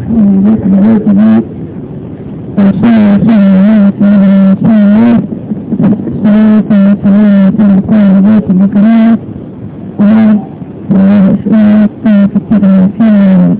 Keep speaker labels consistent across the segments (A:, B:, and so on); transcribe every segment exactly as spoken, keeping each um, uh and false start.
A: إليك بذاته وصلى وسلم على سيدنا محمد صلاة وسلام على ذات الكريم وعلى أسئلة في التقوى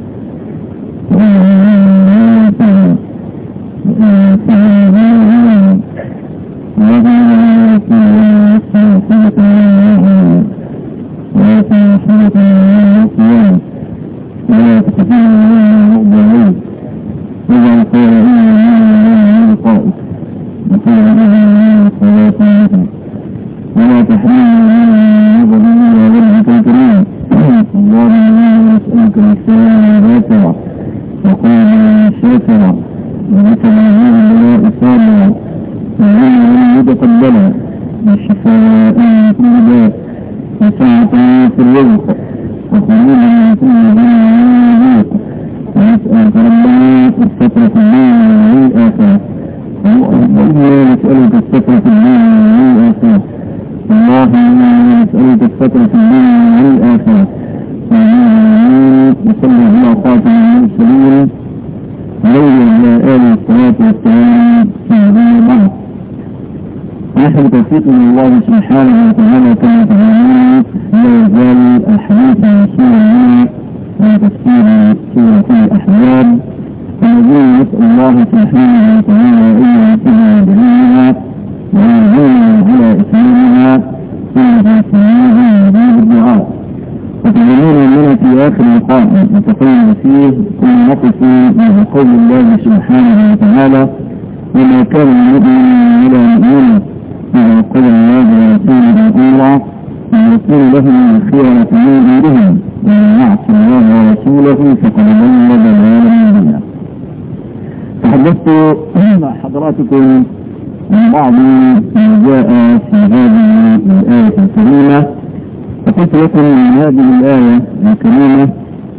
A: من بعض ما جاء في هذه الآية الكريمة. فقلت لكم من هذه الآية الكريمة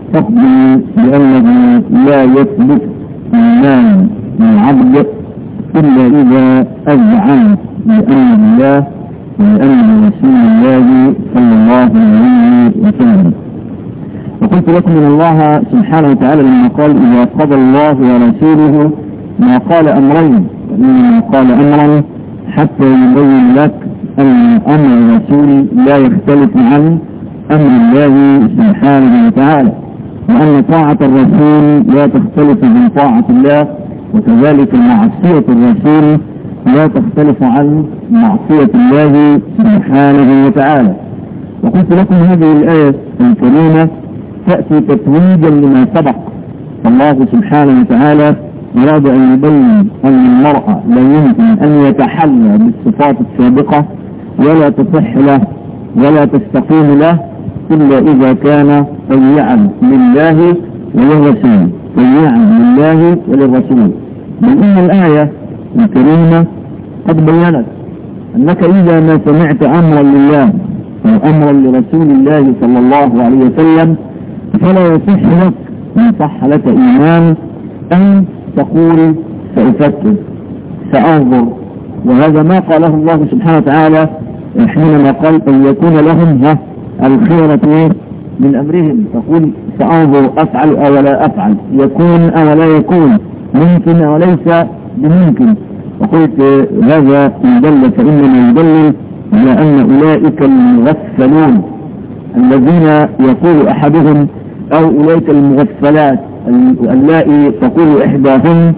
A: تقضي بأنه لا يثبت إيمان العبد إلا إذا أذعن بأمر الله وبأمر رسول الله صلى الله عليه وسلم. وقلت لكم من الله سبحانه وتعالى لما قال إذا قضى الله ورسوله ما قال أمرين، وإنما قال أمرا حتى يبين لك أن أمر الرسول لا يختلف عن أمر الله سبحانه وتعالى، وأن طاعة الرسول لا تختلف عن طاعة الله، وكذلك معصية الرسول لا تختلف عن معصية الله سبحانه وتعالى. وقلت لكم هذه الآية الكريمة تأتي تتويجا لما سبق. الله سبحانه وتعالى أراد أن يبين أن المرأة لا يمكن أن يتحلى بالصفات السابقة ولا تصح له ولا تستقيم له إلا إذا كان طيعا لله وللرسول، طيعا لله وللرسول. بل إن الآية الكريمة قد بيّنت أنك إذا ما سمعت أمرا لله أو أمرا لرسول الله صلى الله عليه وسلم فلا يصح لك إن صح لك إيمان أن تقول سأفكر سأنظر. وهذا ما قاله الله سبحانه وتعالى حينما قال أن يكون لهم ها الخيرة من أمرهم، تقول سأنظر أفعل أو لا أفعل، يكون أو لا يكون، ممكن أو ليس بممكن. وقلت هذا يدل فإنما يدل على أن أولئك المغفلون الذين يقول أحدهم أو أولئك المغفلات اللائي تقول إحداهن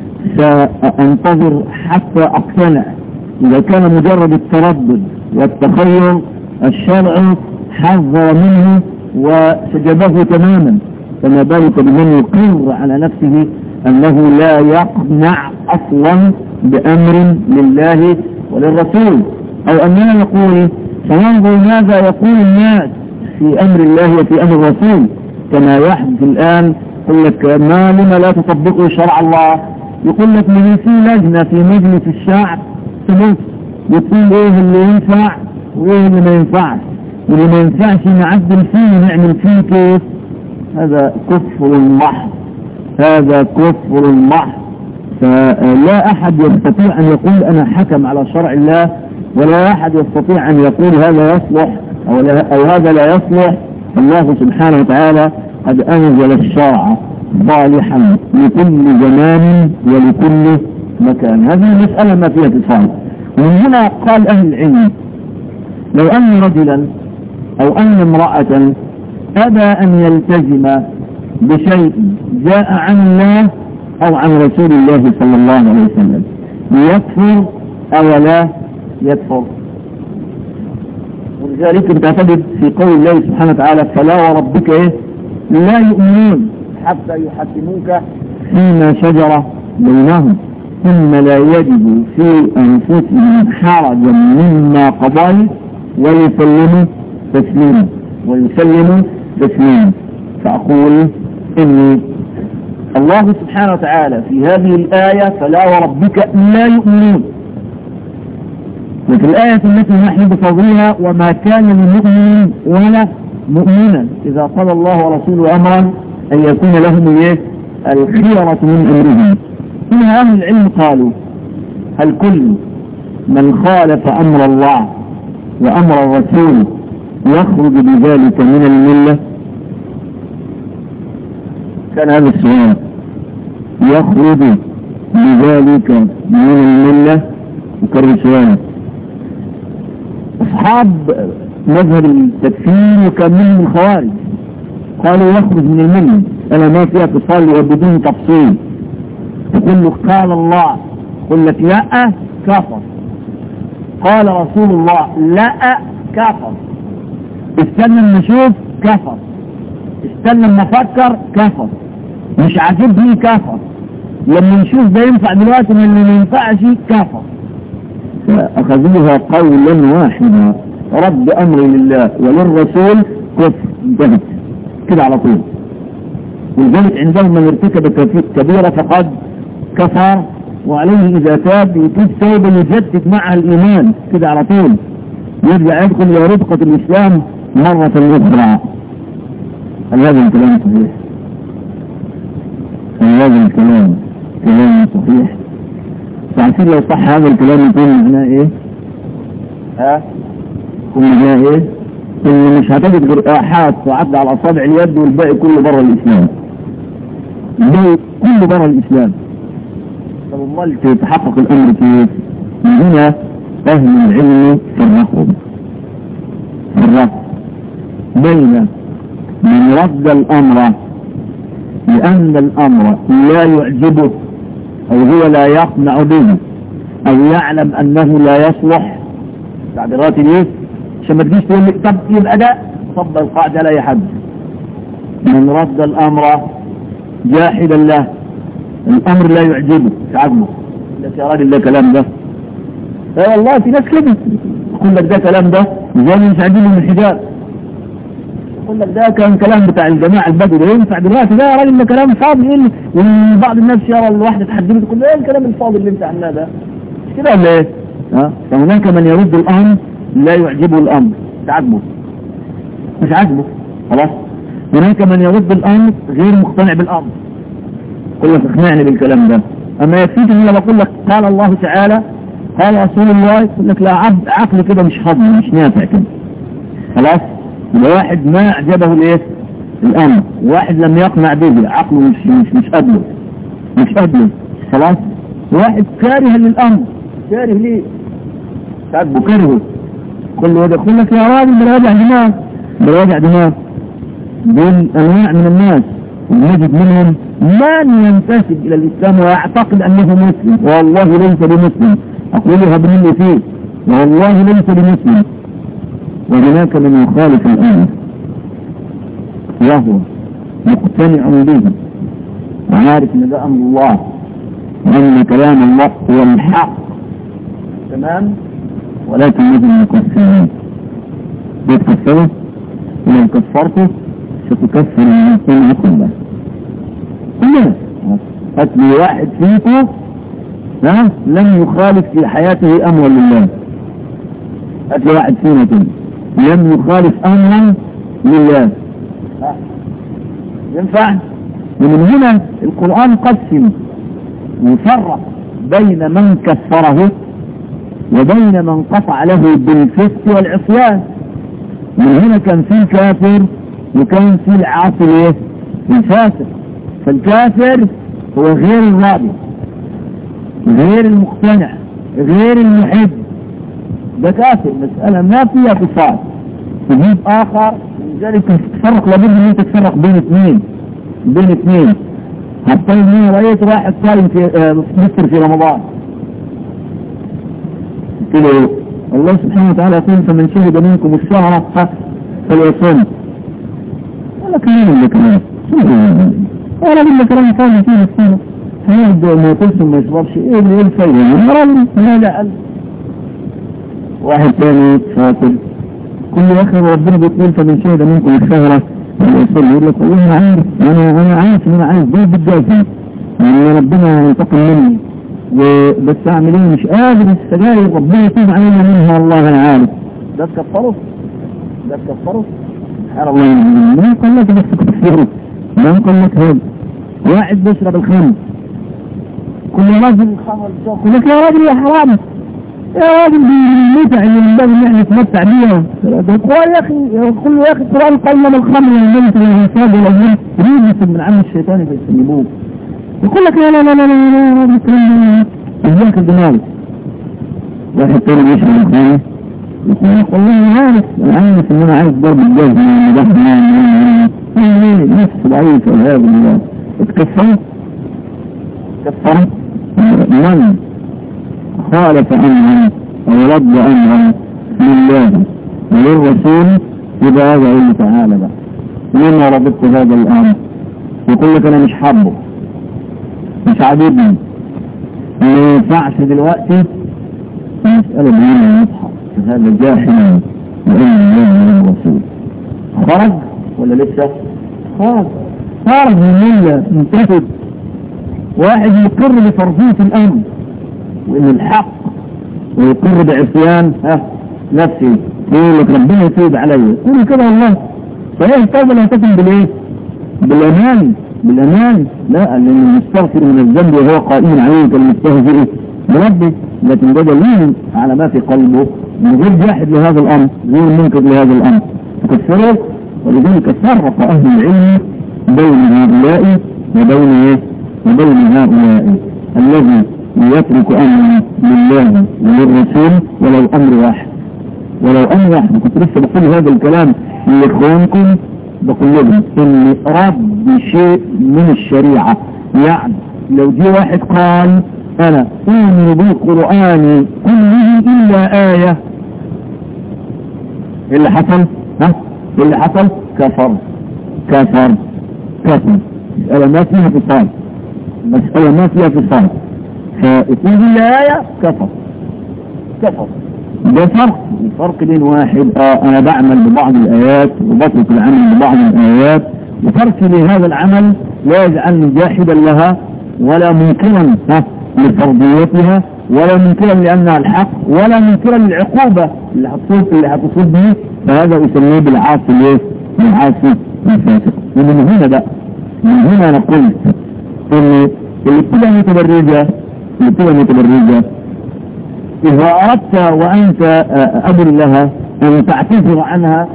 A: سأنتظر حتى أقتنع. إذا كان مجرد التردد والتخير الشرع حذر منه وسجبه تماما، فما بالك بمن يقر على نفسه أنه لا يقنع أصلا بأمر لله وللرسول، أو أننا نقول سننظر ماذا يقول الناس في أمر الله وفي أمر الرسول، كما يحدث الآن. يقول لك ما لما لا تطبقوا شرع الله، يقول لك من في لجنة في مجلس الشعب تنص يقول ايه اللي ينفع وايه اللي ما ينفعش، واللي ما ينفعش نعدل فيه نعمل فيه كيف. هذا كفر محض، هذا كفر محض. فلا أحد يستطيع أن يقول أنا حكم على شرع الله، ولا أحد يستطيع أن يقول هذا يصلح أو, أو هذا لا يصلح. الله سبحانه وتعالى قد أنزل الشرع صالحا لكل زمان ولكل مكان. هذه المسألة ما فيها اتصال. ومن هنا قال أهل العلم لو أن رجلا أو أن امرأة أبى أن يلتزم بشيء جاء عن الله أو عن رسول الله صلى الله عليه وسلم يكفر أو لا يكفر. ولذلك انت تجد في قول الله سبحانه وتعالى فلا وربك إيه لا يؤمنون حتى يحكموك فيما شجر بينهم ثم لا يجدوا في أنفسهم حرجا مما قضيت ويسلموا تسليما ويسلموا تسليما. فأقول إن الله سبحانه وتعالى في هذه الآية فلا وربك لا يؤمنون، وفي الآية التي نحن بفضلها وما كان لمؤمن ولا مؤمنا إذا قضى الله ورسوله أمرا أن يكون لهم ايه الخيرة من أمرهم. هنا أهل العلم قالوا هل كل من خالف أمر الله وأمر الرسول يخرج بذلك من الملة؟ كان هذا السؤال يخرج بذلك من الملة. وكرر سؤال أصحاب مذهب التكفير وكان منهم الخوارج قالوا يخرج من الملة. أنا ما فيها اتصال وبدون تفصيل تقول له قال الله قل لك لا كفر، قال رسول الله لا كفر، استنى لما نشوف كفر، استنى لما افكر كفر، مش عاجبني كفر، لما نشوف ده ينفع دلوقتي من اللي ما ينفعش كفر. فأخذوها قولا واحدا رد أمر لله وللرسول كفر انتهت كده على طول. ولذلك عندهم من ارتكب كبيرة فقد كفر وعليه إذا تاب يتوب توبة يجدد معها الإيمان كده على طول يرجع يدخل إلى رفقة الإسلام مرة أخرى. هل هذا الكلام صحيح؟ هل هذا الكلام كلام صحيح؟ تعرفين لو صح هذا الكلام يكون معناه إيه؟ ها؟ يكون معناه إيه؟ إن مش هتجد غير آحاد وعد على أصابع اليد والباقي كله بره الإسلام. الباقي كله بره الإسلام. طب امال تتحقق الأمر كيف؟ هنا أهل العلم فرقوا فرقوا بين من رد الأمر لأن الأمر لا يعجبه أو هو لا يقنع به أو يعلم أنه لا يصلح تعبيرات ليه عشان ما تجيش تقول لي طب يبقى ده طب القاعدة لا يحد. من رد الأمر جاحدا له الأمر لا يعجبه مش عاجبه لك يا راجل ده كلام ده لا والله في ناس كده يقول لك ده كلام ده زي مش عاجبه من الحجاب يقول لك ده كان كلام بتاع الجماعة البدو ده ينفع دلوقتي ده يا راجل ده كلام فاضي ايه وبعض الناس يرى الواحدة تحدث تقول له ايه الكلام الفاضي اللي انت عملناه ده مش كده ولا ايه؟ ها فهناك من يرد الأمر لا يعجبه الأمر مش عاجبه مش عاجبه خلاص. هناك من يرد الأمر غير مقتنع بالأمر يقول لك اقنعني بالكلام ده. أما يكفيك ان انا بقول لك قال الله تعالى قال رسول الله يقول لك لا عبد عقل كده مش هضم مش نافع كده خلاص. يبقى واحد ما أعجبه الايه الأمر واحد لم يقنع به عقله مش مش مش قبله مش قبله خلاص. واحد كاره للأمر كاره ليه تعبه كرهه كل وجه يقول لك يا راجل براجع دماغ براجع دماغ. دول أنواع من الناس ونجد منهم من ينتسب إلى الإسلام ويعتقد أنه مسلم والله ليس بمسلم أقولها بمن فيه والله ليس بمسلم. وهناك من يخالف الأمر وهو مقتنع به وعارف أن ده أمر الله وأن كلام الله هو الحق تمام ولكن يجب أن يكفرون يتكفروا ولو كفرته ستكفر المسلمين كلها كلها. أتلي واحد فيكم لم يخالف في حياته أمرا لله أتلي واحد فينا كله لم يخالف أمرا لله ينفع. ومن هنا القرآن قسم وفرق بين من كفره وبين من قطع له بالفسق والعصيان. من هنا كان في كافر وكان في العاصي الفاسق فالكافر هو غير الراضي، غير المقتنع، غير المحب، ده كافر. مسألة ما فيها فصال. تجيب آخر، لذلك تفرق، لابد ان انت تفرق بين اثنين بين اثنين حتى اني رأيت واحد صايم في مصر في رمضان، قلت له الله سبحانه وتعالى يقول فمن شهد منكم الشهر فليصوم. ولا كلام اللي كلام ولا بالله كلام فاضي فيه السنة هيبدأ ما يقولش ما يشربش ايه اللي يقول فايدة مرض ماذا قال. واحد ثاني فاطل كل اخر ربنا بيقول فمن شهد منكم الشهر فليصوم، يقول لك والله انا عارف انا انا عارف ان انا عارف ده بالجازم ان ربنا ينتقم مني وبس اعمل ايه مش قادر السجاير ربنا يتوب علينا منها والله انا عارف. ده تكفره ده تكفره سبحان الله. ما قال لك بس تكفره، ما قال لك هذا. واحد بيشرب الخمر، كل راجل الخمر يقول لك يا راجل يا حرام يا راجل بالمتع اللي من باب ان احنا نتمتع بيها. يا اخي كل يا اخي القران قال لنا الخمر والميت والانساب والاجنبي ريبه من عم الشيطان فيجتنبوه. يقول لك لا لا لا لا لا لا ازيك الدماغ. واحد تاني بيشرب الخمر يقول لك والله انا عارف انا عارف ان انا عارف ضرب الجاز من المدح نفس ضعيف والعياذ بالله. اتكفرت كفرت من خالف امرا او رد امرا لله وللرسول يبقى هذا يقول تعالى بقى لما ربطت هذا الامر. يقول لك انا مش حابه مش عاجبني ما ينفعش دلوقتي. المسألة بينا نصحى هذا جاحد بأمر الله والرسول. خرج ولا لسه؟ خرج خرج من ملة منتفد. واحد يقر بفرضية الأمر وإن الحق ويقر بعصيان ها نفسي يقول لك ربنا يتوب علي يقول كده والله صحيح. التوبة لا تكن بالإيه؟ بالأمان بالأمان لا، لأن المستغفر من الذنب وهو قائم عليه كالمستهزئ بربه، لكن ده دليل على ما في قلبه من غير جاحد لهذا الأمر غير منكر لهذا الأمر تكفره. ولذلك فرق أهل العلم بين هؤلاء وبين ايه وبين هؤلاء الذي يترك أمر لله وللرسول ولو أمر واحد ولو أمر واحد. كنت لسه بقول هذا الكلام لإخوانكم بقول لهم إن رد شيء من الشريعة، يعني لو جي واحد قال أنا أؤمن بالقرآن كله إلا آية، اللي حصل ها اللي حصل كفر كفر كفر. مسألة ما فيها فصال مسألة ما فيها فصال فإتنين إلا آية كفر كفر. ده فرق الفرق بين واحد آه أنا بعمل ببعض الآيات وبترك العمل ببعض الآيات، وتركي لهذا العمل لا يجعلني جاحدا لها ولا منكرا لفرضيتها ولا منكرا لأنها الحق ولا منكرا للعقوبة اللي هتصيب اللي هتصيب به، فهذا يسميه بالعاصي الايه؟ بالعاصي الفاسق. ومن هنا بقى من هنا نقول ان اللي بتبقى متبرجة اللي بتبقى متبرجة إذا أردت وأنت أبن لها أن تعتذر عنها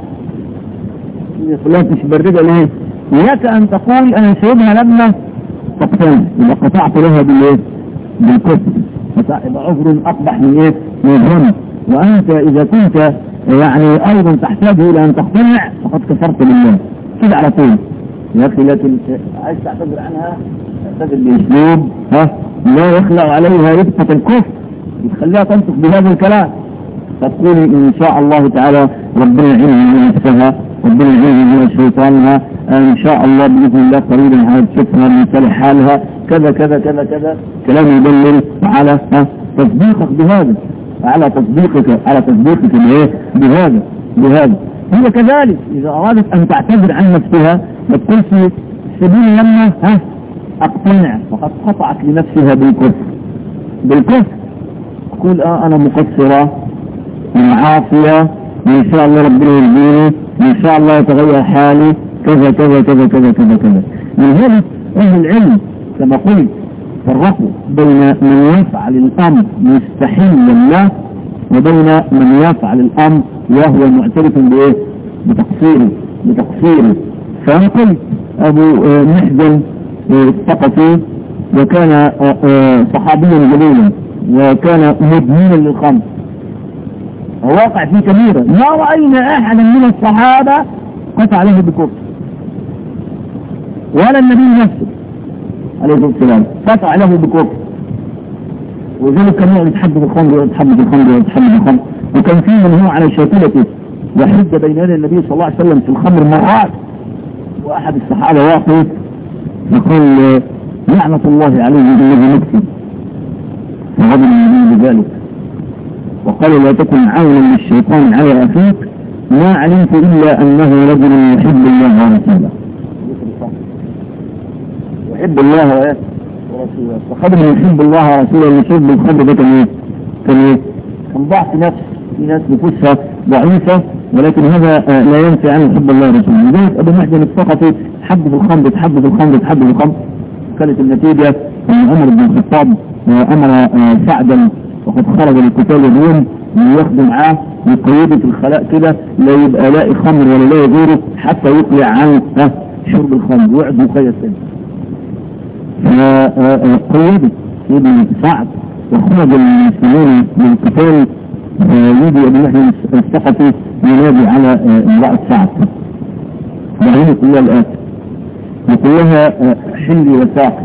A: لا تشبرجة ليه؟ لك أن تقول أنا سيبها لما تقتل إذا قطعت لها بالإيه؟ بالكفر يبقى عذر أقبح من إيه؟ من الظن. وأنت إذا كنت يعني أيضا تحتاج إلى أن تقتنع فقد كفرت بالله كده على طول يا أخي. لكن عايز تعتذر عنها تعتذر بأسلوب ها لا يخلع عليها رفقة الكفر يخليها تنطق بهذا الكلام، فتقولي إن شاء الله تعالى ربنا يعينها من نفسها ربنا يعينها من شيطانها إن شاء الله بإذن الله قريبا هتشوفها من صالح حالها كذا كذا كذا كذا. كلام يدلل على تصديقك بهذا على تصديقك على تصديقك بإيه بهذا بهذا. هي كذلك إذا أرادت أن تعتذر عن نفسها ما تقولش سبيل لما ها أقتنع فقد قطعت لنفسها بالكفر بالكفر تقول اه انا مقصرة ومعاصية وان شاء الله ربنا يهديني وان شاء الله يتغير حالي كذا كذا كذا كذا كذا كذا. من هذا اهل العلم كما قلت فرقوا بين من يفعل الامر مستحيلا له وبين من يفعل الامر وهو معترف بايه بتقصيره بتقصيره. فانا قلت ابو محزن الثقفي وكان صحابيا جليلا وكان مدمنا للخمر، وواقع فيه كبيرة. ما رأينا أحدا من الصحابة قطع عليه بكفر ولا النبي نفسه عليه السلام قطع عليه بكفر، وذلك كان يتحدث الخمر ويتحدث الخمر ويتحدث الخمر، وكان فيه من هو على شاكلته وحد بين يدي النبي صلى الله عليه وسلم في الخمر مرات، وأحد الصحابة واقف يقول لعنة الله عليه الذي نفسي، فغضب النبي بذلك وقال لا تكن عونا للشيطان على أخيك، ما علمت إلا أنه رجل يحب الله ورسوله، يحب الله ورسوله، فخبر يحب الله ورسوله اللي شرب الخمر ده كان ايه؟ كان ايه؟ كان ضعف نفس، في ناس نفوسها ضعيفة ولكن هذا لا ينفي عن يحب الله ورسوله. لذلك أبو محجن الثقفي تحب في الخمر تحب في الخمر تحب في الخمر، كانت النتيجة أن عمر بن الخطاب أمر سعدا وقد خرج لقتال الروم وياخده معاه ويقيده في الخلاء كده لا يبقى لاقي خمر ولا لاقي غيره حتى يقلع عن شرب الخمر ويقعد مقيد تاني. فقيده ابن سعد وخرج المسلمين من قتال، يجي ابن محجن الثقفي ينادي على امرأة سعد وهي كلها الآتي يقول لها حلي وساقي،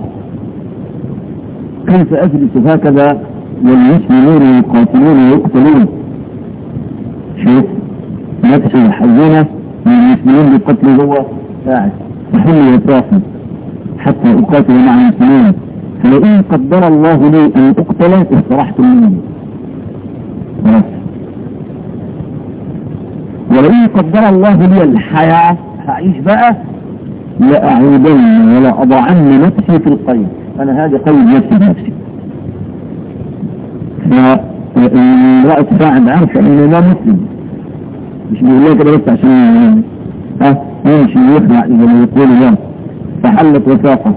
A: كيف أجلس هكذا والمسلمون يقاتلون ويقتلون؟ شوف نفسه حزينة من المسلمين بقتل هو قاعد فحلي وساقي حتى أقاتل مع المسلمين، فلئن قدر الله لي أن أقتل استرحت مني، ولئن قدر الله لي الحياة هعيش بقى لأعودن ولا أضعن نفسي في القيد، أنا هذا قيد نفسي بنفسي. فامرأة ساعد عارفة أنه لا مسلم، مش بيقول لها كده بس عشان ها يمشي ويخلع إذا ما يقول لا، فحلت وثاقه.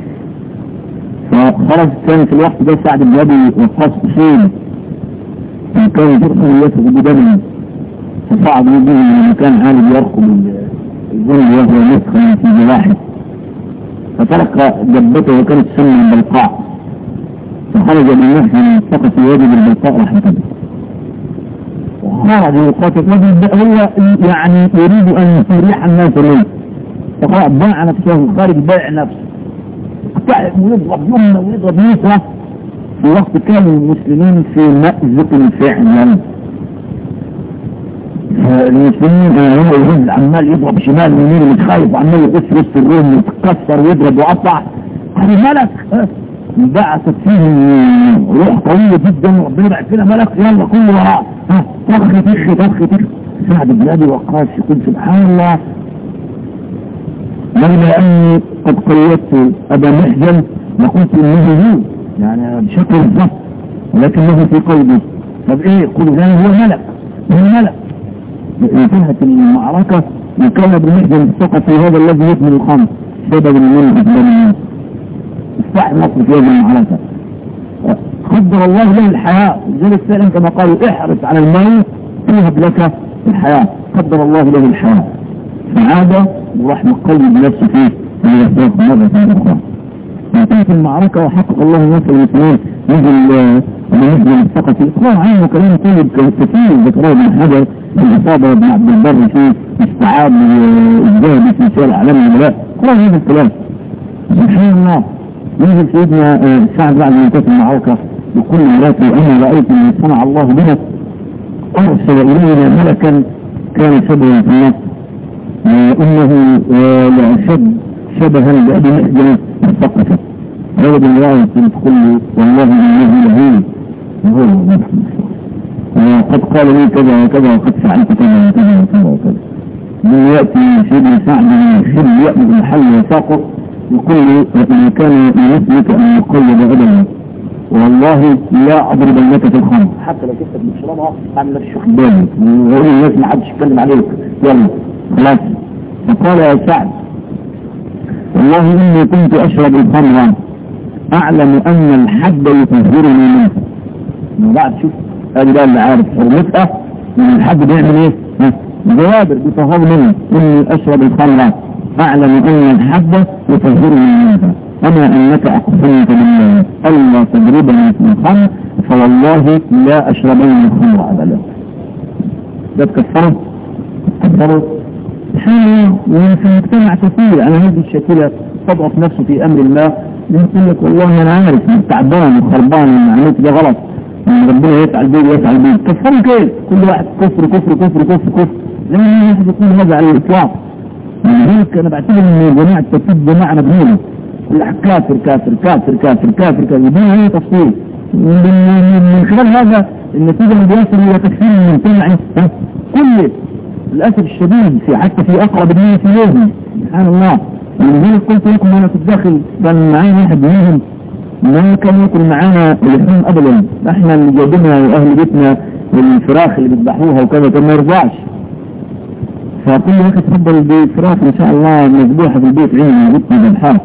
A: فخرج كان في الوقت ده سعد بن أبي وقاص أصيل وكان جرحه يسق بدمه، فصعد به من مكان عالي يرقب الظل وهو مسخن في جراحه، فترك جبته وكانت سنة بلقاء، فخرج من نحن فقط يجب البلقاء رحمة الله، وخرج يقاتل هو يعني يريد أن يريح الناس منه، فقال باع نفسه خارج باع نفسه اقتعب ويضرب يمنى ويضرب يسرى، في وقت كان المسلمين في مأزق فعلا. المسلمين هم الهند عمال يضرب شمال ويمين ومتخايف وعمال يقص وسط الروم ويتكسر ويضرب ويقطع، قال ملك بعثت فيه روح قوية جدا وربنا بعث فينا ملك يلا كله وراء ها طخ تخ طخ تخ. سعد بن أبي وقاص يقول سبحان الله لولا أني قد قيدت أبا محجن لقلت إنه هو يعني بشكل الضبط ولكنه في قلبي. طب إيه قلوا لا هو ملك هو ملك. انتهت المعركة وكان ابن محجن الثقفي هذا الذي يكمل الخمر سبب من الناس استحي مصر في هذه المعركة. قدر الله له الحياة لذلك فعلا كما قالوا احرص على الموت يهب لك الحياة، قدر الله له الحياة فعاد وراح مقلب بنفسه فيه ويحتاج مرة أخرى. انتهت المعركة وحقق الله نصر المسلمين. نزل ابن محجن الثقفي اقرأ عنه كلام طيب كثير ذكره ابن حجر الإصابة ابن عبد البر في استعاد الذهبي في سير أعلام الولاء اقرأ هذا الكلام سبحان الله. نزل سيدنا سعد بعد ما انتهت المعركة بكل ملاته أنا رأيت أن صنع الله بنا أرسل إلينا ملكا كان شبها في النصر وإنه لأشد شبها بأبي محجن الثقفي رجل الله تقول والله إنه لهين وهو وقد قال لي كذا وكذا وقد فعلت كذا وكذا وكذا وكذا. من يأتي سيدنا سعد يحب يأخذ المحل ويساقه يقول لي إن كان يمثلك أن يقيد أبدا والله لا أضرب لك في الخمر حتى لو كنت بتشربها عن نفسك بالي ويقول الناس ما حدش يتكلم عليك يلا خلاص. فقال يا سعد والله إني كنت أشرب الخمر أعلم أن الحد يطهرني منه. بعد شوف هذا بقى اللي عارف حرمتها من الحد بيعمل ايه جوابر بيطهر منه. إني أشرب الخمر أعلم أن الحد يطهرني منها أما أنك أقسمت بالله ألا تضربني في الخمر فوالله لا أشربن الخمر أبدا. ده تكفره تكفره حاله. وفي المجتمع كثير على هذه الشكلة تضعف نفسه في أمر الله، يقول لك والله أنا عارف تعبان وخربان وإن عملت ده غلط، إن ربنا يفعل بيه ويفعل بيه. كفروا كيف؟ كل واحد كفر كفر كفر كفر كفر لما واحد يقول هذا على الإطلاق. لذلك أنا بعتبر إن جماعة التوحيد جماعة مجنونة، كافر كافر كافر كافر كافر كافر بدون أي تفصيل. من خلال هذا النتيجة اللي بيصل إلى تكفير المجتمع كله للأسف الشديد، في حتى في أقرب الناس إليهم سبحان الله. ولذلك قلت لكم أنا في الداخل كان معانا واحد منهم ما كان يأكل معانا اللحوم أبدا، احنا اللي جايبينها وأهل بيتنا والفراخ اللي بيذبحوها وكذا كان ما يرضاش. فكل واحد تفضل بفراخ إن شاء الله مذبوحة في البيت عندنا بيتنا ذبحها.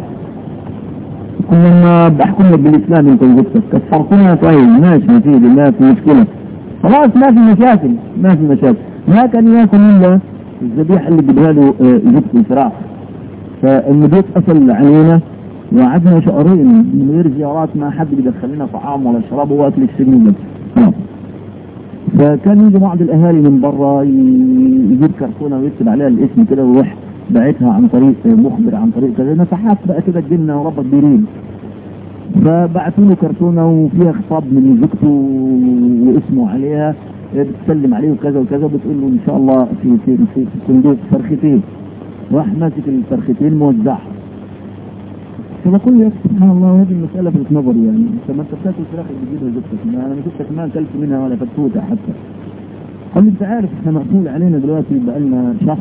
A: كنا بحكم لك بالإسلام انت وجدتك كفرتنا طيب ماشي نتيجة ما في مشكلة خلاص ما في مشاكل ما في مشاكل. ما كان ياكل إلا الذبيحة اللي جبها له جبت الفراخ. فالمدير أصل علينا وقعدنا شهرين من غير زيارات، ما حد بيدخل لنا طعام ولا شراب واكل السجن بس خلاص. فكان يجي بعض الأهالي من برا يجيب كرتونة ويكتب عليها الاسم كده ويروح باعتها عن طريق مخبر عن طريق كذا نفحات بقى كده تجينا وربط بيرين. فبعتوا له كرتونة وفيها خطاب من زوجته واسمه عليها بتسلم عليه وكذا وكذا، بتقول له ان شاء الله في في في, في صندوق فرختين. راح ماسك الفرختين موزعها. فبقول لي سبحان الله هذه المسألة في النظر يعني انت ما انت بتاكل الفراخ اللي بتجيبها زوجتك، انا شفتك ما اكلت منها ولا فتوته حتى. قال لي انت عارف احنا مقبول علينا دلوقتي بقى لنا شهر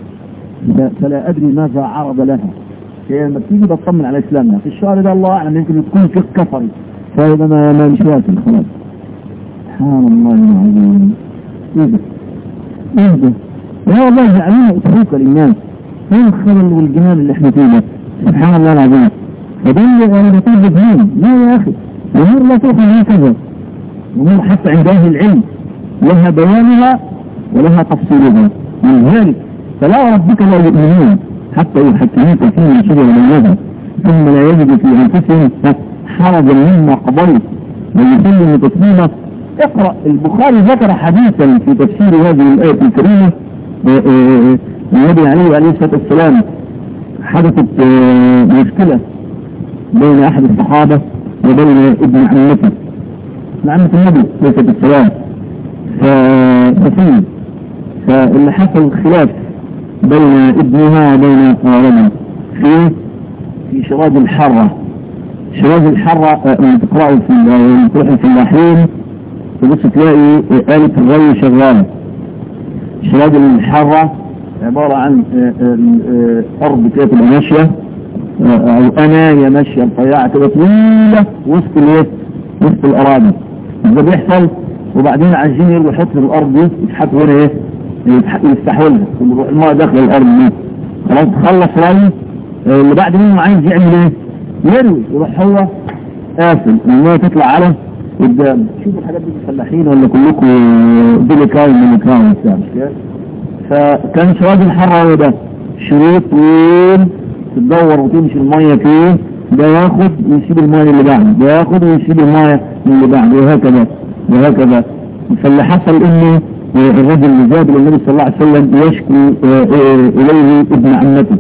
A: فلا ادري ماذا عرض لها. هي لما بتيجي بتطمن على اسلامنا في الشهر ده الله اعلم يمكن تكون فيك كفري فاذا ما ما مش واكل خلاص. سبحان الله العظيم. ايه ده؟ ايه ده؟ يا والله جعلونا اتروكا للناس. ايه الخلل والجمال اللي احنا فيه ده؟ سبحان الله العظيم. فدل انا بطلب مين؟ لا يا اخي الامور لا تؤخذ هكذا. الامور حتى عند اهل العلم لها بيانها ولها تفصيلها. من ذلك فلا ربك لا يؤمنون حتى يحكموك فيما شجر بينهم ثم لا يجد في انفسهم حرجا مما قضيت ويسلم تسليما. اقرأ البخاري ذكر حديثا في تفسير هذه الآية الكريمة. النبي عليه عليه الصلاة والسلام حدثت مشكلة بين أحد الصحابة وبين ابن عمته عمة النبي عليه الصلاة والسلام فبسيط. فاللي حصل خلاف بين ابنها وبين رجل في في شراج الحرة. شراج الحرة اللي تقرأوا في تروح الفلاحين تبص تلاقي آلة الري شغالة. شراج الحرة عبارة عن أرض كده تبقى ماشية أو أناية ماشية رفيعة كده طويلة وسط الايه؟ وسط الأراضي. ده بيحصل وبعدين عايزين يرجعوا يحطوا الأرض دي يتحطوا هنا ايه؟ يستحولها ويروح الماء داخل الأرض دي. خلاص خلص ري اللي بعد منه عايز يعمل ايه؟ يروي يروح هو قافل الماء تطلع على قدام. شوفوا الحاجات دي الفلاحين ولا كلكم ديليكاي ميليكاي مش كده. فكان شراج الحرة هو ده شريط طويل تدور وتمشي المية فيه، ده ياخد ويسيب المية اللي بعده، ده ياخد ويسيب المية اللي بعده وهكذا وهكذا. فاللي حصل انه الرجل اللي جاب للنبي صلى الله عليه وسلم يشكو اليه ابن عمته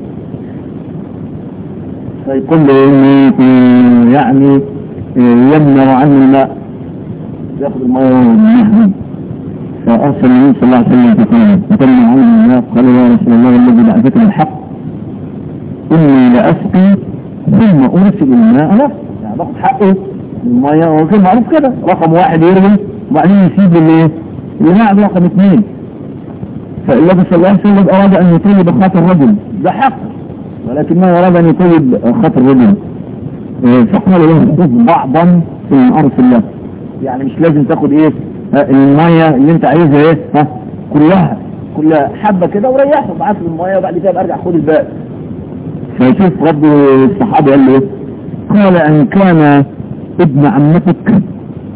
A: فيقول له انه يعني يمنع عنه الماء ياخذ الماء ويحمل. فأرسل النبي صلى الله عليه وسلم فقال فتمنع عنه الماء قال يا رسول الله الذي بعثك الحق إني لأسقي ثم أرسل الماء له. يعني باخد حقه الماء وكل معروف كده رقم واحد يرمي وبعدين يسيب اللي اللي بعد رقم اثنين. فالنبي صلى الله عليه وسلم أراد أن يطيب خاطر الرجل ده حق ولكن ما أراد أن يطيب خاطر الرجل. فقال له خذ بعضا ثم أرسل له. يعني مش لازم تاخد ايه المية اللي انت عايزها ايه ها كلها كلها حبة كده وريحه بعت له المية وبعد كده برجع خد الباقي. فيشوف رب الصحابي قال له ايه؟ قال ان كان ابن عمتك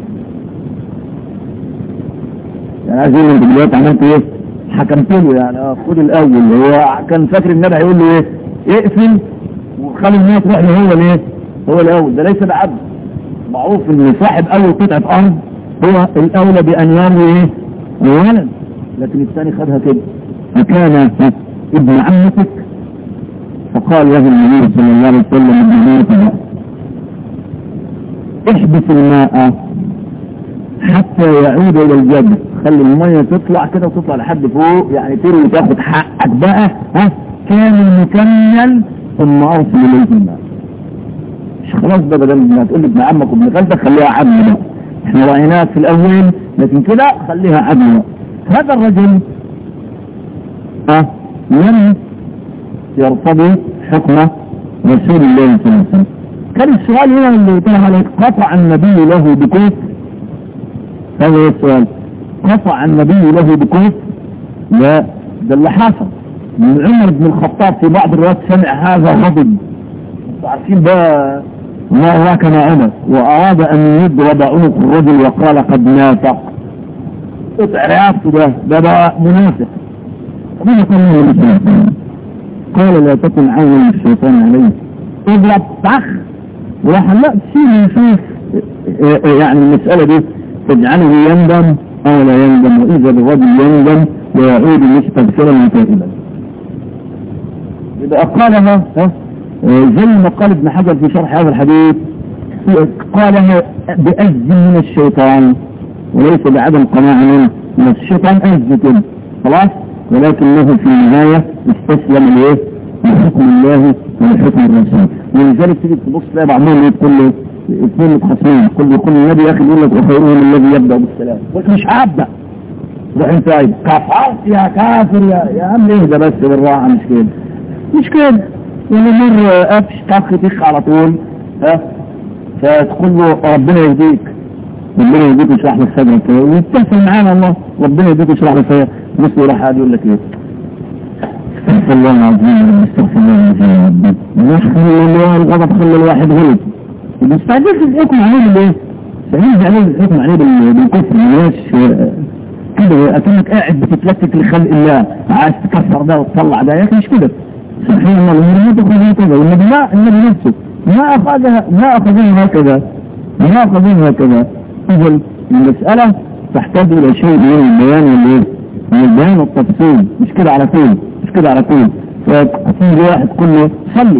A: يعني عايز يقول انت دلوقتي عملت ايه؟ حكمت له يعني خد الاول. هو كان فاكر النبي هيقول له ايه؟ اقفل وخلي المية تروح له هو ليه؟ هو الأول، ده ليس بعبد. معروف ان صاحب أول قطعة أرض هو الأولى بأن يروي ايه؟ ولد، لكن الثاني خدها كده. فكان ابن عمتك، فقال له النبي صلى الله عليه وسلم ابن عمتك احبس الماء حتى يعود الى الجبل، خلي المية تطلع كده وتطلع لحد فوق، يعني تروي تاخد حقك بقى، ها كان مكمل ثم ارسل اليه الماء. مش خلاص بقى بدل ما تقول ابن عمك وابن خالتك خليها عدل بقى، احنا رايناك في الاول لكن كده خليها عدل بقى. هذا الرجل ها لم يرتضي حكم رسول الله صلى الله عليه وسلم. كان السؤال هنا اللي طلع عليك، قطع النبي له بكفر؟ هذا هو السؤال. قطع النبي له بكفر؟ لا، ده اللي حصل من عمر بن الخطاب في بعض الروايات سمع هذا غضب، عارفين بقى ما هو كما عمر، واراد ان يضرب عنق الرجل وقال قد نافق، قطع رياضته، ده ده بقى منافق. ماذا قال له الاسلام؟ قال لا تكن عونا للشيطان عليه، اضرب طخ وراح لا تسيب نشوف يعني المسألة دي تجعله يندم او لا يندم، واذا الرجل يندم ويعود مستغفرا وتائبا. اذا قالها زي ما قال ابن حجر في شرح هذا الحديث، قالها بأذ من الشيطان وليس بعدم قناعة منه، من الشيطان أذ كده خلاص، ولكنه في النهاية استسلم لإيه؟ لحكم الله ولحكم الرسول. ولذلك تيجي تبص تلاقي بعضهم يقول له اثنين متخاصمين، كل يقول النبي يا اخي يقول لك وخيرهم الذي يبدا بالسلام، قلت مش هبدا، روح انت عايز كفرت يا كافر يا يا عم اهدى بس بالراحه، مش كده مش كده. يعني مر قفش طخ تخ على طول، ها فتقول له ربنا يهديك، ربنا يهديك ويشرح لك صدرك ويتسل معانا الله، ربنا يهديك ويشرح لك صدرك، بص يروح قاعد يقول لك ايه؟ استغفر الله العظيم، استغفر الله العظيم، خلي الله الغضب، خلي الواحد غلط، مستعجل في الحكم عليه بايه؟ سعيد عليه الحكم عليه بالكفر، ملاش كده اكنك قاعد بتتلكك لخلق الله، عايز تكسر ده وتطلع ده، يا اخي مش كده. سبحان الله، الامور ما تاخذها كذا، والنبي لا، النبي نفسه ما اخذها ما اخذها هكذا، ما اخذها هكذا. اذا المساله تحتاج الى شيء من البيان والايه؟ من البيان والتفصيل، مش كده على طول، مش كده على طول. فتيجي واحد كله صلي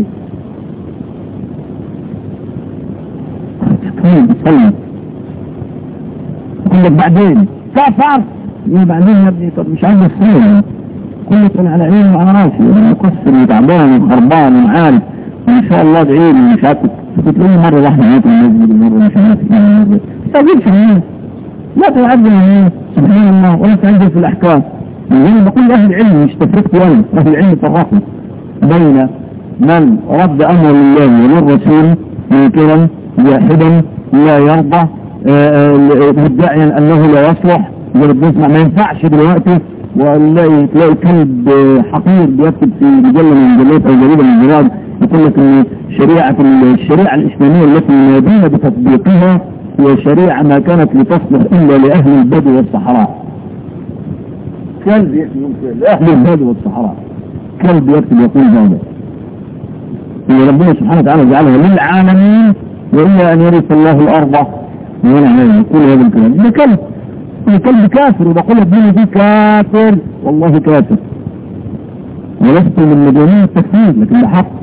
A: صلي يقول لك بعدين كفر، ايه بعدين يا ابني؟ طب مش عايز الصلاه كله طلع على عيني وعلى راسي، انا مكسر وتعبان وخربان ومعارف وان شاء الله ادعي لي مش عارف، تقول مره واحده هات المسجد ومره مش عارف ايه، ما تستعجلش الناس، لا تعجل الناس سبحان الله، ولا تعجل في الاحكام. يعني بقول اهل العلم مش تفرقوا، انا اهل العلم فرقوا بين من رد امر لله وللرسول منكرا واحدا لا يرضى مدعيا انه لا يصلح، ما ينفعش دلوقتي، ولا تلاقي كلب حقير بيكتب في مجله من المجلات او جريده من الجرائد يقول لك ان شريعه الشريعه الاسلاميه التي ينادون بتطبيقها هي شريعه ما كانت لتصلح الا لاهل البدو والصحراء. كلب يكتب لاهل البدو والصحراء، كلب يكتب يقول هذا، ان ربنا سبحانه وتعالى جعلها للعالمين والا ان يرث الله الارض ولا عليه، يقول هذا الكلام ده كلب، الكلب كافر، وبقول الدين دي كافر، والله كافر، ولست من مجانين التكفير، لكن ده حق.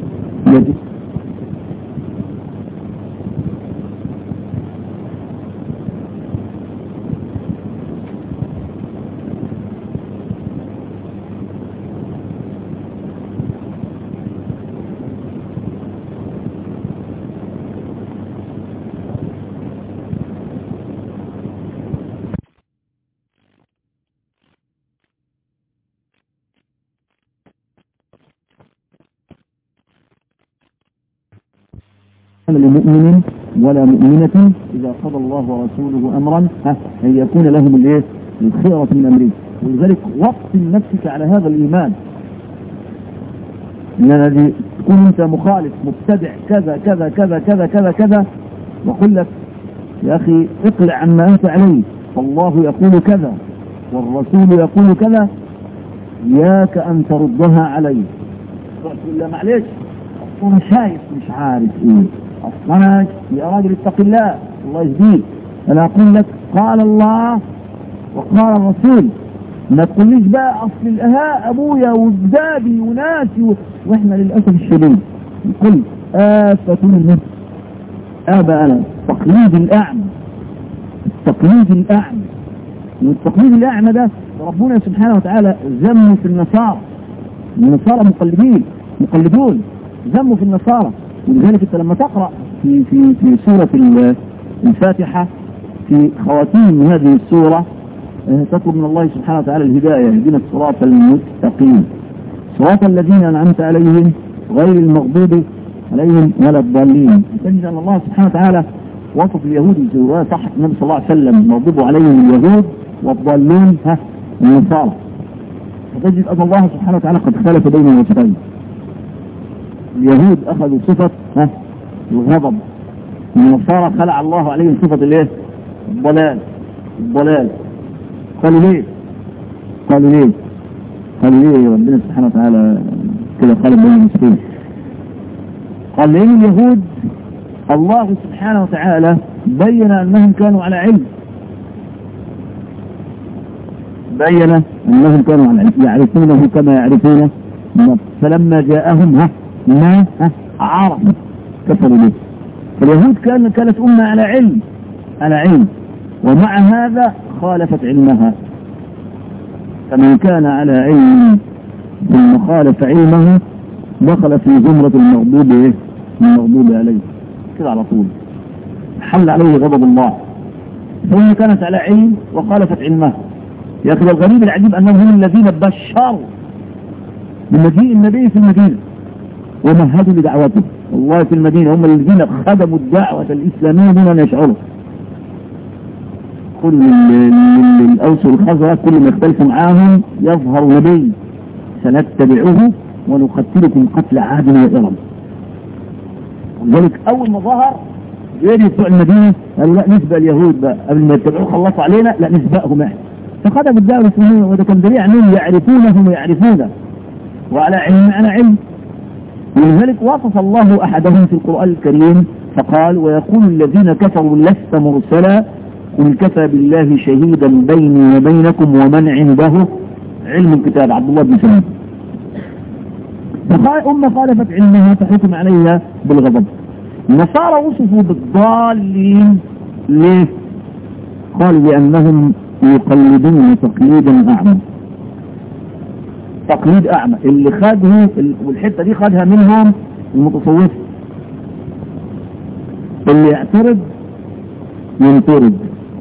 A: لمؤمن ولا مؤمنة إذا قضى الله ورسوله أمرا أن يكون لهم الايه؟ الخيرة من أمره. ولذلك وقت نفسك على هذا الإيمان، إن الذي تكون أنت مخالف مبتدع كذا كذا كذا كذا كذا كذا، وقل لك يا أخي اقلع عما أنت عليه، فالله يقول كذا والرسول يقول كذا، إياك أن تردها عليه. تقول لا معلش أنا شايف مش عارف إيه، أصلا يا راجل اتق الله، الله يهديك. أنا أقول لك قال الله وقال الرسول، ما تقوليش بقى أصل الأهاء أبويا وجدادي وناسي و... وإحنا للأسف الشديد نقول آفة المسلم أبى أنا التقليد الأعمى، التقليد الأعمى. والتقليد الأعمى ده ربنا سبحانه وتعالى ذمه في النصارى، النصارى مقلدين مقلدون، ذمه في النصارى. ولذلك انت لما تقرأ في في في سورة الفاتحة في خواتيم هذه السورة تطلب من الله سبحانه وتعالى الهداية، اهدنا الصراط المستقيم صراط الذين أنعمت عليهم غير المغضوب عليهم ولا الضالين. تجد أن الله سبحانه وتعالى وصف اليهود صح النبي صلى الله عليه وسلم المغضوب عليهم اليهود والضالون ها النصارى. فتجد أن الله سبحانه وتعالى قد خلف بين الوصفين. اليهود أخذوا صفة ها الغضب، النصارى خلع الله عليهم صفة الايه؟ الضلال. الضلال قالوا ليه؟ قالوا ليه؟ قالوا ليه ربنا سبحانه وتعالى كده خلف بين الوصفين؟ قال لأن اليهود الله سبحانه وتعالى بين أنهم كانوا على علم، بين أنهم كانوا على علم يعرفونه كما يعرفونه، فلما جاءهم ها ما ها عرف كفروا به. فاليهود كان كانت أمة على علم على علم ومع هذا خالفت علمها. فمن كان على علم ثم خالف علمه دخل في زمرة المغضوب ايه؟ المغضوب عليه كده على طول، حل عليه غضب الله. ثم كانت على علم وخالفت علمها. يا أخي الغريب العجيب أنهم هم الذين بشروا بمجيء النبي في المدينة ومهدوا لدعوته. والله في المدينة هم الذين خدموا الدعوة الإسلامية دون أن يشعروا. كل الأوس والخزرج كل ما يختلفوا معاهم يظهر نبي سنتبعه ونقتلكم قتل عاد وإرم. ولذلك أول ما ظهر جيري بتوع المدينة قالوا لا نسبق اليهود بقى قبل ما يتبعوه خلصوا علينا، لا نسبقهم احنا. فخدموا الدعوة الإسلامية وده كان دليل عنهم يعرفونهم ويعرفونه وعلى علم على علم. ولذلك وصف الله أحدهم في القرآن الكريم فقال ويقول الذين كفروا لست مرسلا قل كفى بالله شهيدا بيني وبينكم ومن عنده علم الكتاب. عبد الله بن سلام. أمة خالفت علمها فحكم عليها بالغضب. النصارى وصفوا بالضالين ليه؟ قالوا لأنهم يقلدون تقليدا أعمى. تقليد أعمى اللي خده والحتة دي خدها منهم المتصوفة. اللي يعترض ينطرد،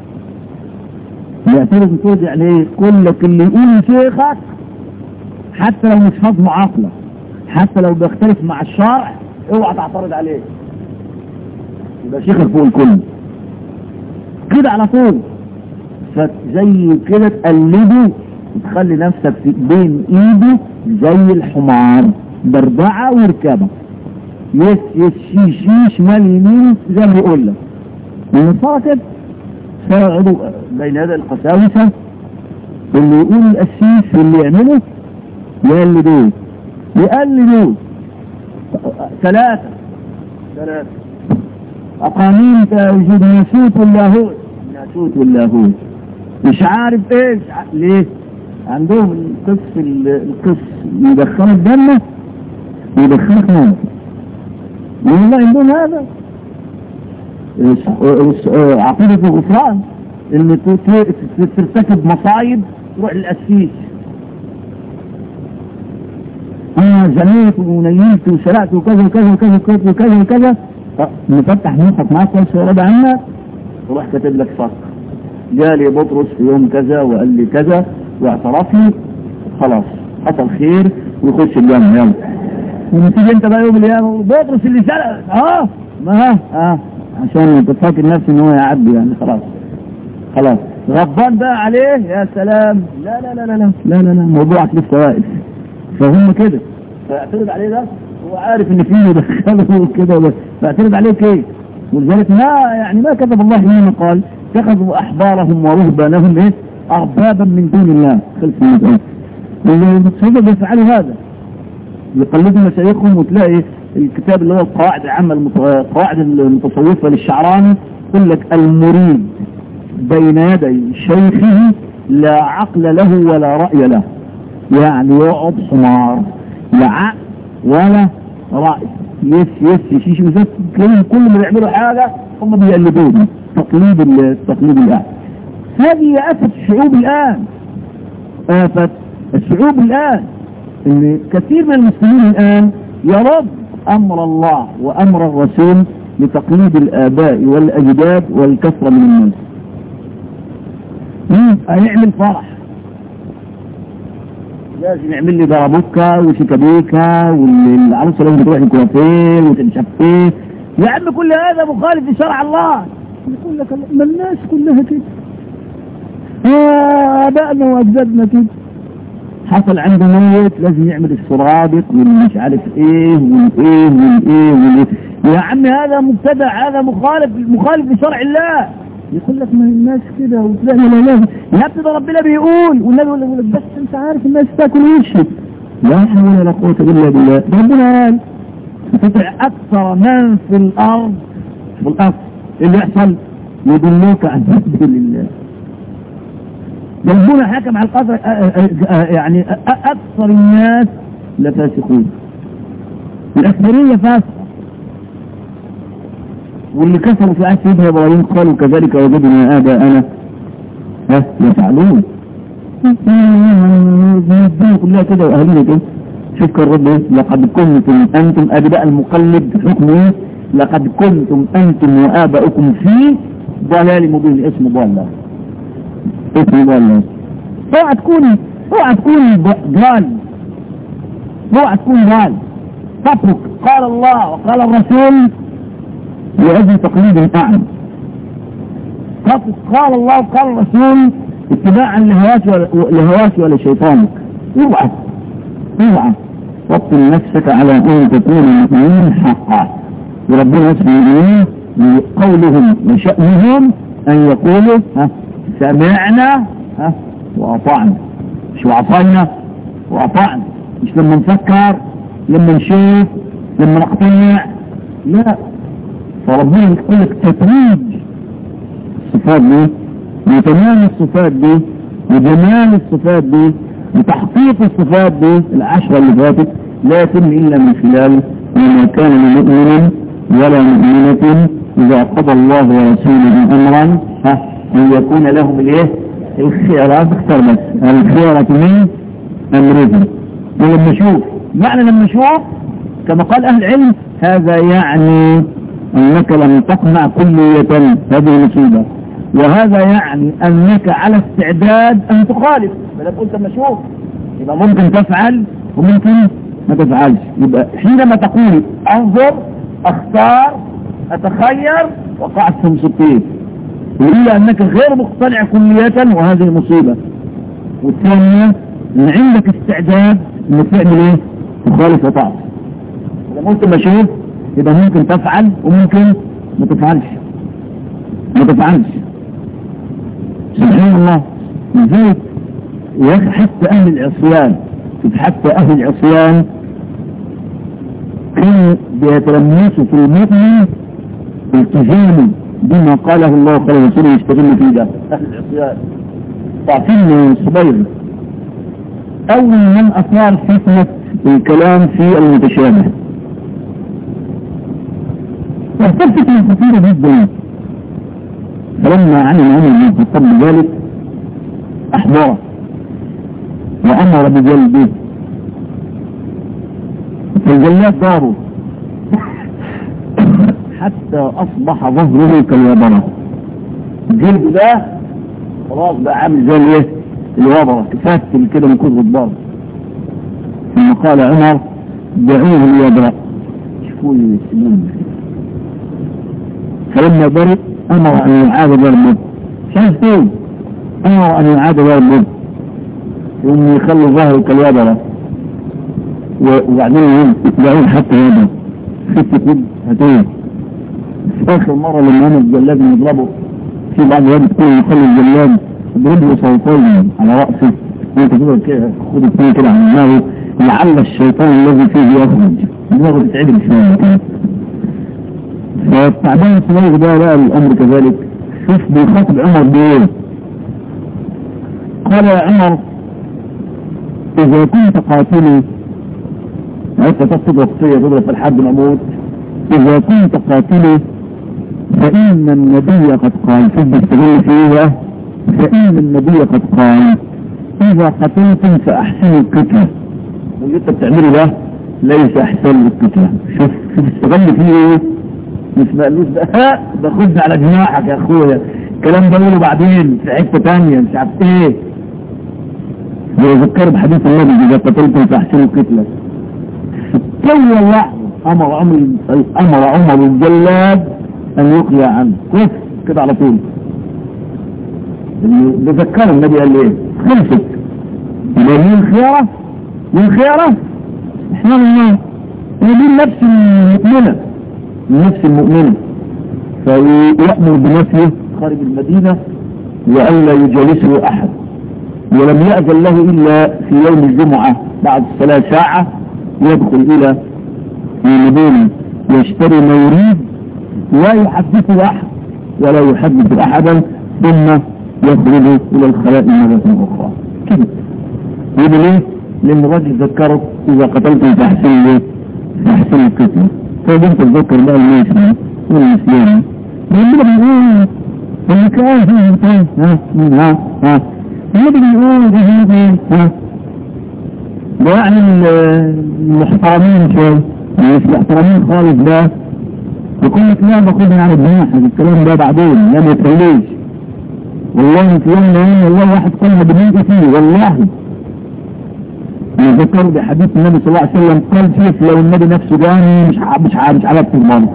A: اللي يعترض ينطرد يعني ايه؟ يقول لك اللي يقول شيخك حتى لو مش فاهم عقلك، حتى لو بيختلف مع الشرع اوعى تعترض عليه، يبقى شيخك فوق الكل كده على طول. فزي كده تقلده وتخلي نفسك في بين ايده زي الحمار بربعة وركبة يس يس شيش شيش مال يمين زي ما يقول لك. النصارى كده فيقعدوا بين هذا القساوسة اللي يقول القسيس واللي يعمله يقلدوه يقلدوه ثلاثة ثلاثة أقانيم توجد ناسوت واللاهوت ناسوت واللاهوت مش عارف ايه ليه عندهم القص القص يدخلوا الجنة ويدخلك نار. والله عندهم هذا عقيدة الغفران ان ترتكب مصايب تروح للقسيس. انا زنيت ونيلت وسرقت وكذا وكذا وكذا وكذا وكذا وكذا نفتح مخك معاك كويس ورد عنا وروح كاتب لك صك. جالي بطرس في يوم كذا وقال لي كذا واعترف لي خلاص حصل خير ويخش الجنة. يلا ونتيجة انت بقى يوم القيامة بطرس اللي سرق اه ما ها اه عشان تفكر نفسي ان هو يعدي يعني خلاص خلاص غضبان بقى عليه يا سلام. لا لا لا لا لا لا لا, لا. موضوعك لسه واقف. فهم كده فاعترض عليه ده هو عارف ان فيه دخله كده فاعترض عليه كيف. ولذلك ما يعني ما كتب الله لنا قال اتخذوا احبارهم ورهبانهم ايه اربابا من دون الله. خلف المدعو والمتصوفة بيفعلوا هذا يقلدوا مشايخهم وتلاقي الكتاب اللي هو القواعد العامة القواعد المتصوفة للشعراني يقول لك المريد بين يدي شيخه لا عقل له ولا رأي له، يعني يقعد حمار لا عقل ولا رأي، يس يس يشيش يس كلهم كل ما بيعملوا حاجة هم بيقلدون تقليد التقليد الآن. هذه آفة الشعوب الآن، آفة الشعوب الآن ان كثير من المسلمين الآن يرد أمر الله وأمر الرسول لتقليد الآباء والأجداد والكثرة من الناس. هنعمل فرح لازم يعمل لي ضربوكا وشيكابيكا والعروسه لازم تروح الكوافير وتنشفيه. يا عم كل هذا مخالف لشرع الله. يقول لك ما الناس كلها كده، آبائنا واجدادنا كده. حصل عنده ميت لازم يعمل السرادق والمش عارف ايه والايه والايه والايه. يا عم هذا مبتدع، هذا مخالف مخالف لشرع الله. يقول لك ما الناس كده وتلاقي لا لا يا ابني ده ربنا بيقول والنبي يقول لك بس انت عارف الناس تاكل وشك. لا حول ولا قوه الا بالله. ربنا قال تطع اكثر من في الارض والارض اللي يحصل يدلوك عن سبيل الله. ربنا حكم على القدر يعني اكثر الناس لفاسقون، الاكثريه فاسقه. واللي كفروا في عهد سيدنا ابراهيم قالوا كذلك وجدنا اباءنا ها يفعلون. الدنيا كلها كده واهلنا كده. شوف كان رب ايه؟ لقد كنتم انتم اباء المقلد حكمه لقد كنتم انتم واباؤكم في ضلال مبين. اسمه ضلال، اسمه ضلال. اوعى تكون اوعى تكون ضال، اوعى تكون ضال. تترك قال الله وقال الرسول لأجل تقليد الأعلى. قال الله وقال الرسول اتباعا لهواك ولا شيطانك. اوعى اوعى وطن نفسك على ان تكون مؤمنين حقا. وربنا يسمى قولهم وشأنهم ان يقولوا ها سمعنا ها واطعنا. مش وعطينا واطعنا، مش لما نفكر لما نشوف لما نقتنع، لا. فربنا يقول لك تتويج الصفات دي وتمام الصفات دي وجمال الصفات دي وتحقيق الصفات دي العشرة اللي فاتت لا يتم إلا من خلال وما كان لمؤمن ولا مؤمنة إذا قضى الله ورسوله أمرا أن يكون لهم الإيه؟ الخيرة اكثر بس الخيرة من أمرهم. ولما نشوف معنى لما نشوف كما قال أهل العلم هذا يعني أنك لم تقنع كلية، هذه مصيبة. وهذا يعني أنك على استعداد أن تخالف. فلا قلت لما شوف يبقى ممكن تفعل وممكن ما تفعلش. يبقى حينما تقول أنظر أختار أتخير وقعت في مصيبتين، وإلا أنك غير مقتنع كلية وهذه مصيبة. والثانية أن عندك استعداد أنك تعمل إيه؟ تخالف وتعصي. إذا قلت ما شوف يبقى ممكن تفعل وممكن ما تفعلش ما تفعلش سبحان الله. لذلك حتى أهل العصيان حتى أهل العصيان كانوا بيتلمسوا في المؤمن التزاموا بما قاله الله وقال رسوله يستغل فيه ده. أهل العصيان تعطينا الصبير أول من أثار فتنة الكلام في المتشابه. واحتفت من خطيرة جدا. فلما علم عمر بن الخطاب بذلك أحضره وأمر بجلده، فالجلاد داره حتى أصبح ظهره كالوبرة. الجلد ده خلاص بقى عامل زي الايه؟ الوبرة كفاتل كده من كل الضرب. ثم قال عمر دعوه ليبرأ. شوفوا لي السنون. فلما برئ أمر أن يعاد ضربه. شايف ايه؟ أمر أن يعاد ضربه وأن يخلي ظهره كالوبرة وبعدين يدعون حتى يبرأ. ست كد هتين. آخر مرة لما أنا الجلاد نضربه في بعض الوقت تكون يخلي الجلاد يضربه صوتين على رأسه وانت تقدر كده خد اثنين كده على دماغه لعل الشيطان الذي فيه يخرج دماغه تتعدل شويه. فالتعبان الصغير ده لقى الامر كذلك، شوف بيخاطب عمر بايه؟ قال يا عمر اذا كنت قاتلي، عرفت تصد وقتية تضرب في الحد الموت، اذا كنت قاتلي فان النبي قد قال، شوف بيستغل فيها، فان النبي قد قال اذا قتلتم فاحسنوا القتلة، واللي انت بتعمله ده ليس احسن القتلة. شوف شوف استغل فيه ايه؟ مش مقلوش ده ده خدنا على جناحك يا اخويا، الكلام ده قوله بعدين في حته ثانيه مش عارف ايه. ويذكر بحديث النبي اذا قتلتم فاحسنوا القتلة. كل واحد امر عمر امر عمر الجلاد ان يقلع عنه كف كده على طول. بذكر النبي قال ايه؟ خلصت يبقى الخياره والخياره احنا الله هي دي النفس المؤمنه، النفس المؤمنة، فيأمر بنفسه خارج المدينة وألا يجالسه أحد، ولم يأذن له إلا في يوم الجمعة بعد الصلاة ساعة يدخل إلى المدينة يشتري ما يريد لا يحدث أحد ولا يحدث أحدا، ثم يخرج إلى الخلاء مرة أخرى كده. يقول ليه؟ لأن الرجل ذكره إذا قتلتم فاحسن ليه؟ فاحسن القتل. فبنت تتذكر بقى المسلم والمسلم ربنا بيقول اللي كان فيه ها ها ها ربنا بيقول ها ده يعني المحترمين شوية، مش محترمين خالص ده يقول لك لا باخدها على الجناح الكلام ده بعدين لا ما يتخليش. والله في يوم من الايام والله واحد قالها بنيجي فيه والله ذكر بحديث النبي صلى الله عليه وسلم قال شوف لو النبي نفسه جاني مش مش مش على التضمان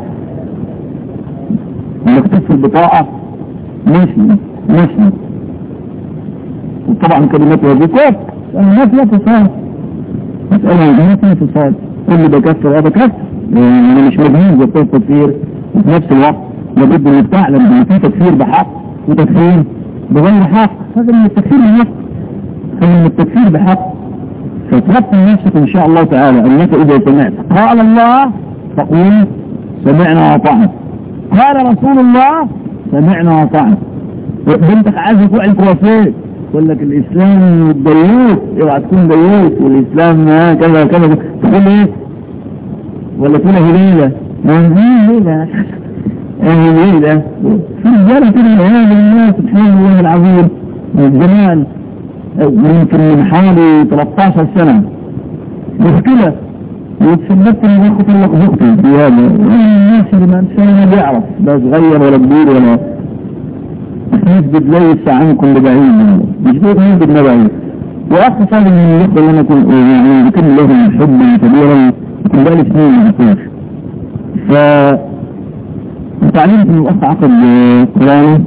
A: مكتوب في البطاقة ماشي ماشي. وطبعا كلمات وظيفات الناس لا تصاد مسألة الناس لا تصاد كل بكسر هذا بكسر انا مش مجنون زي بتوع التكفير. وفي نفس الوقت لابد ان تعلم ان في تكفير بحق وتكفير بغير حق، هذا من التكفير بالحق، هذا من التكفير بحق. فتربط نفسك ان شاء الله تعالى انك اذا سمعت قال الله فقول سمعنا وطعنا، قال رسول الله سمعنا وطعنا. بنتك عايزه تروح الكوافير يقول لك الاسلام ديوث اوعى تكون ديوث والاسلام كذا كذا تقول ايه ولا تقول هليله ما هي هليله هليله في رجاله كده هذا الناس سبحان الله العظيم زمان يمكن من حوالي ثلاثة عشر سنة مشكلة وتثبت ان اخت لك زوجتي في هذا الناس اللي ما انسان بيعرف لا صغير ولا كبير ولا نسبة ليس عنكم ببعيد مش نسبة لبعيد. واخ صالح من الاخوة اللي انا كنت يعني بكل لهم حبا كبيرا يكون بقالي سنين ما عرفتوش. ف تعلمت ان الاخ عقد قراني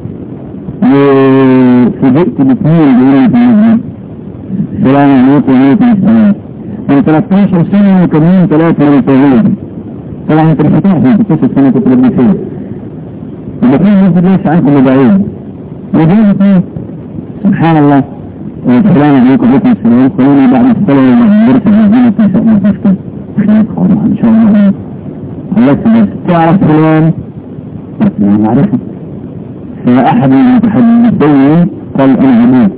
A: وفوجئت باثنين بيقولوا في المسجد السلام عليكم وعليكم السلام من ثلاثة عشر سنة وكمان ثلاثة من التوحيد. طبعا انت مش هتعرف انت تسعة سنة كنت بدي فيه الاثنين المسجد ليس عنكم بعيد وجاءوا اثنين سبحان الله السلام عليكم وعليكم السلام قالوا لي بعد الصلاة وما درس الجنة في شأن المسجد خير خالص ان شاء الله خلصت بس تعرف فلان انا معرفة. فأحد المتحدثين قال أنا عبيد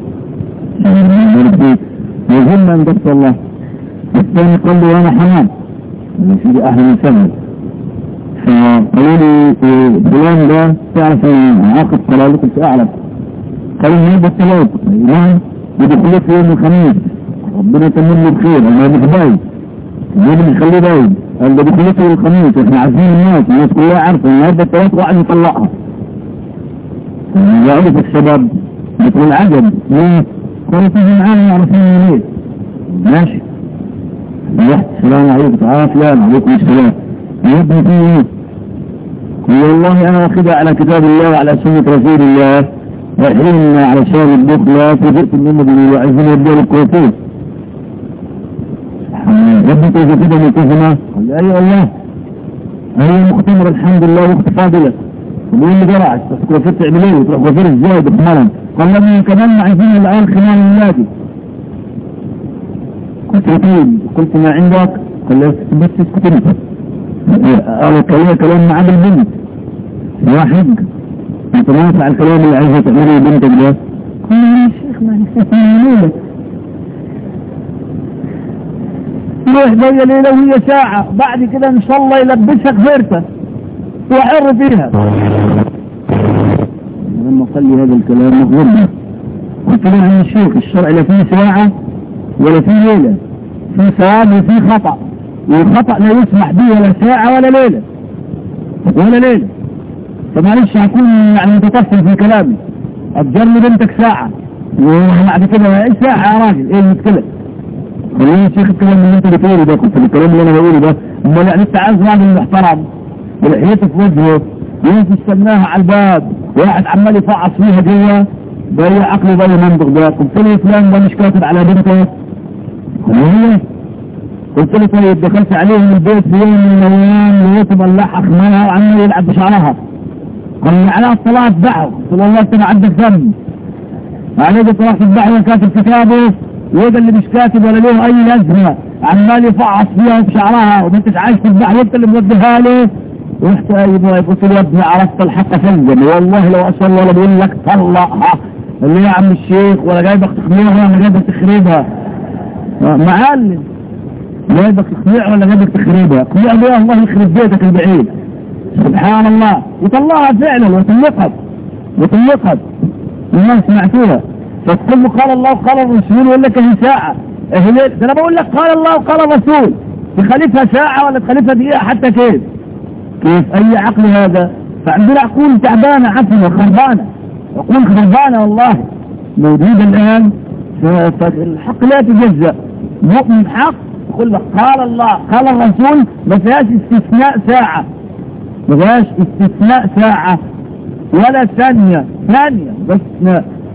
A: يظن أن دكتور الله. الثاني قال لي أنا حمام في أهل مسلم. فقالوا لي فلان ده تعرف أن عاقد قلالة كنت أعرف. قالوا لي هذا الثلاث نعم ودخلت في يوم الخميس ربنا يتمنى بخير الله بخباي النبي يخليه بايد قال ده دخلت في الخميس احنا عارفين الناس الناس كلها عارفة ان هذا الثلاث واحد يطلقها. يعرف السبب بتقول عجب ليه؟ قالوا تيجي معانا يعرفين ليه؟ ماشي رحت السلام عليكم تعالى فلان عليكم السلام يبني فيه ايه؟ والله انا واخدها على كتاب الله وعلى سنة رسول الله رايحين على شهر الدخلة فجئت منهم بيقولوا عايزين يبدأوا الكوفير ربي كيف كده ملتزمة؟ قال لي ايوه والله هي مختمرة الحمد لله وقت فاضلة. بيقول لي جرعت بس كوافير تعمل ايه وتروح كوافير ازاي بخمرا؟ قال لهم كمان عايزين العيال خمار النادي. قلت له قلت ما عندك؟ قال لي بس اسكت انت. انا كلمه كلام مع البنت واحد انت ما ينفع الكلام اللي عايزه تعمله بنتك ده. قال لي يا شيخ ما نستثنى روح زي ليلة وهي ساعة بعد كده ان شاء الله يلبسك فرته وحر فيها. لما قال لي هذا الكلام مغرب قلت له يا شيخ الشرع لا فيه ساعة ولا فيه ليلة، فيه ثواب وفيه خطأ، والخطأ لا يسمح به ولا ساعة ولا ليلة ولا ليلة. فمعلش هكون يعني متطفل في كلامي. أتجرني بنتك ساعة وبعد كده ايه ساعة يا راجل ايه المشكلة؟ خليني شيخ الكلام اللي انت بتقوله ده كنت الكلام اللي انا بقوله ده امال يعني انت عايز راجل محترم ولحيته في وجهه وانت استناها على الباب واحد عمال يفعص فيها جوه ده عقله زي منطق ده. قلت له فلان ده مش كاتب على بنته؟ خليه. قلت له طيب دخلت عليهم البيت في يوم من الايام لقيته ملحق خمارها وعمال يلعب بشعرها. قال لي على الصلاه اتبعه. قلت له والله انت ما عندك ذنب عليه طلعت تتبعه وكاتب كتابه وده اللي مش كاتب ولا له اي لازمه عمال يفعص فيها بشعرها وما انتش عايز تتبعه وانت اللي موجهها له. رحت ايوه قلت له يا ابني عرفت الحق فنجم والله لو اصل ولا بقول لك طلقها. قال لي يا عم الشيخ ولا جايبك تخميرها ولا جايبك تخربها؟ معلم جايبك تخميرها ولا جايبك تخربها؟ قل لي الله يخرب بيتك البعيد. سبحان الله. وطلقها فعلا وطلقت وطلقت والله سمعتوها. فتقول له قال الله وقال الرسول يقول لك هي ساعة اهي ليه؟ ده انا بقول لك قال الله وقال الرسول تخالفها ساعة ولا تخالفها دقيقة حتى كيف؟ كيف اي عقل هذا؟ فعندنا عقول تعبانة عفنة خربانة عقول خربانة والله موجودة الان. فالحق لا يتجزأ. مؤمن حق يقول لك قال الله قال الرسول ما فيهاش استثناء ساعة ما فيهاش استثناء ساعة ولا ثانية ثانية بس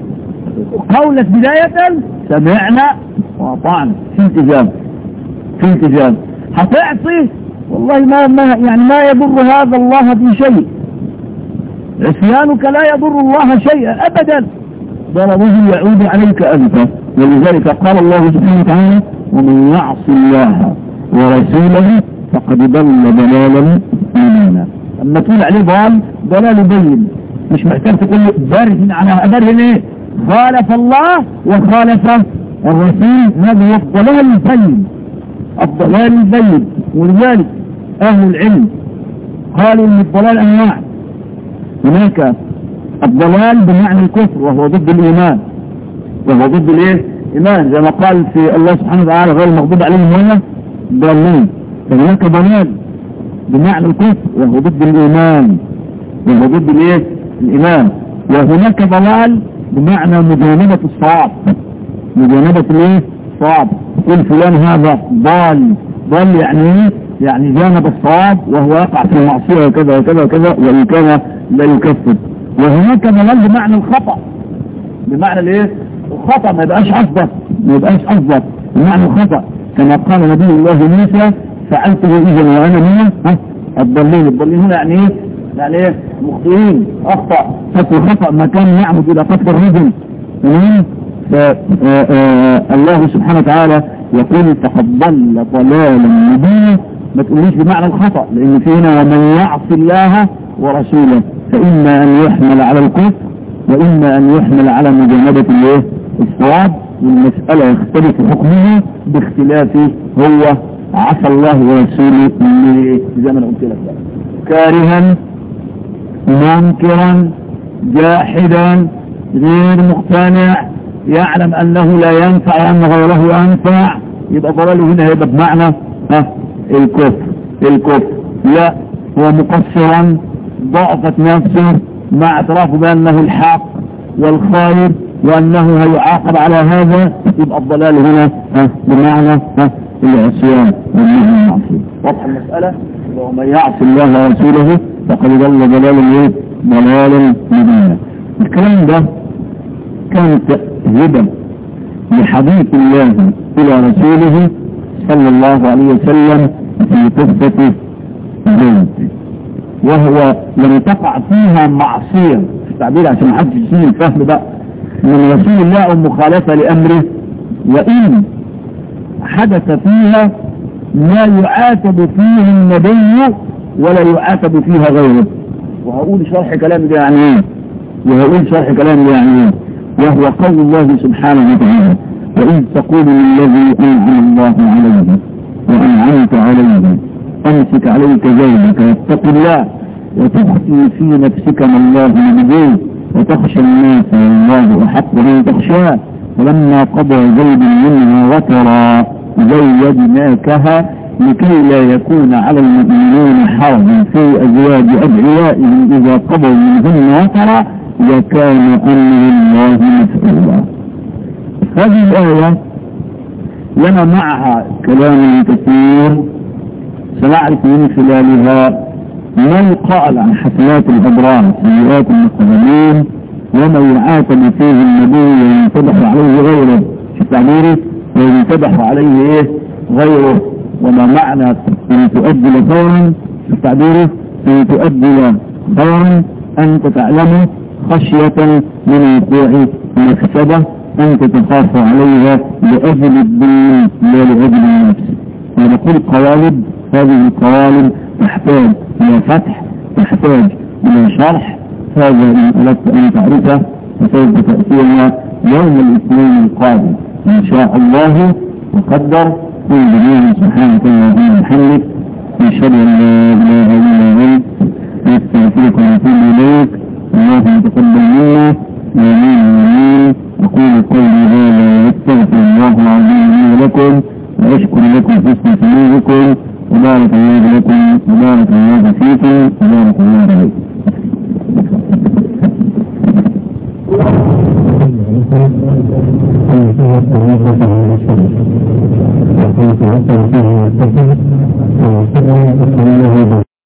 A: قولت بداية سمعنا وأطعنا في التزام في التزام. هتعصي والله ما, ما يعني ما يضر هذا الله في شيء. عصيانك لا يضر الله شيئا أبدا ضرره يعود عليك أنت. ولذلك قال الله سبحانه وتعالى ومن يعص الله ورسوله فقد ضل ضلالا مبينا. اما تقول عليه ضال ضلال بين مش محتاج تقول له برهن على برهن ايه؟ خالف الله وخالف الرسول هذا هو الضلال البين الضلال البين. ولذلك اهل العلم قالوا ان الضلال انواع. هناك الضلال بمعنى الكفر وهو ضد الايمان وهو ضد الايه؟ ايمان زي ما قال في الله سبحانه وتعالى غير المغضوب عليهم ولا ضالين. فهناك ضلال بمعنى الكفر وهو ضد الايمان وهو ضد الايه؟ الايمان. وهناك ضلال بمعنى مجانبة الصواب مجانبة الايه؟ الصواب. يقول فلان هذا ضال ضال يعني ايه؟ يعني جانب الصواب وهو يقع في المعصية وكذا وكذا وكذا وإن كان لا يكفر. وهناك ضلال بمعنى الخطأ بمعنى الايه؟ الخطأ ما يبقاش قصدك ما يبقاش قصدك بمعنى الخطأ كما قال نبي الله موسى فعلته اذا وانا من الضالين. الضالين هنا يعني ايه؟ يعني ايه؟ مخطئين اخطأ فتو خطأ ما كان يعمد الى قتل الرجل. فالله سبحانه وتعالى يقول فقد ضل ضلالا مبينا. ما تقوليش بمعنى الخطأ لان في هنا ومن يعص الله ورسوله فإما أن يحمل على الكفر وإما أن يحمل على مجانبة الايه؟ الصواب. والمسألة يختلف حكمها باختلاف هو عصى الله ورسوله زي ما قلت لك كارها منكرا جاحدا غير مقتنع يعلم أنه لا ينفع وأن غيره ينفع يبقى ضلاله هنا يبقى بمعنى ها الكفر الكفر. لا هو مقصرا ضعفت نفسه مع اعترافه بأنه الحق والخير وأنه هيعاقب على هذا يبقى الضلال هنا ها بمعنى ها العصيان والنهي المعصية. واضح المسألة. ومن يعص الله ورسوله فقد ضل ضلالا ضلالا مبينا. الكلام ده كان تأهيدا لحديث الله إلى رسوله صلى الله عليه وسلم في قصة زيد وهو لم تقع فيها معصية التعبير عشان محدش يسيء الفهم بقى من رسول الله أو مخالفة لأمره. وإن حدث فيها ما يعاتب فيه النبي ولا يعاتب فيها غيره. وهقول شرح كلام ده يعني ايه وهقول شرح كلام ده يعني ايه وهو قول الله سبحانه وتعالى: وإذ تقول للذي أنعم الله عليه وأنعمت عليه أمسك عليك زوجك واتق الله وتخفي في نفسك ما الله مبديه وتخشى الناس والله أحق أن تخشاه ولما قضى زيد منها وترى زوجناكها لكي لا يكون على المؤمنين حرج في أزواج أدعيائهم إذا قضوا منهن وترى وكان أمر الله مفعولا. هذه الآية لنا معها كلام كثير سنعرف من خلالها ما يقال عن حسنات الأبرار سيئات المقربين وما يعاتب فيه النبي وينتبه عليه غيره في تعبيره وينتبه عليه إيه غيره وما معنى أن تؤدل خيرا في تعبيره أن تؤدل خيرا أنت تعلم خشية من وقوع مكسبة أنت تخاف عليها لأجل الدين لا لأجل النفس. ونقول قوالب، هذه القوالب تحتاج إلى فتح، تحتاج إلى شرح. هذا إن أردت أن تعرفه وسوف تأتينا يوم الاثنين القادم إن شاء الله وقدر. في جميع سبحانه وتعالى محمد نشهد أن لا إله إلا أنت نستغفرك ونتوب إليك. اللهم تقبل منا آمين آمين. أقول قولي هذا واستغفر الله العظيم لي ولكم وأشكر لكم حسن سماعكم وبارك الله لكم وبارك الله فيكم وبارك الله عليكم. Thank you.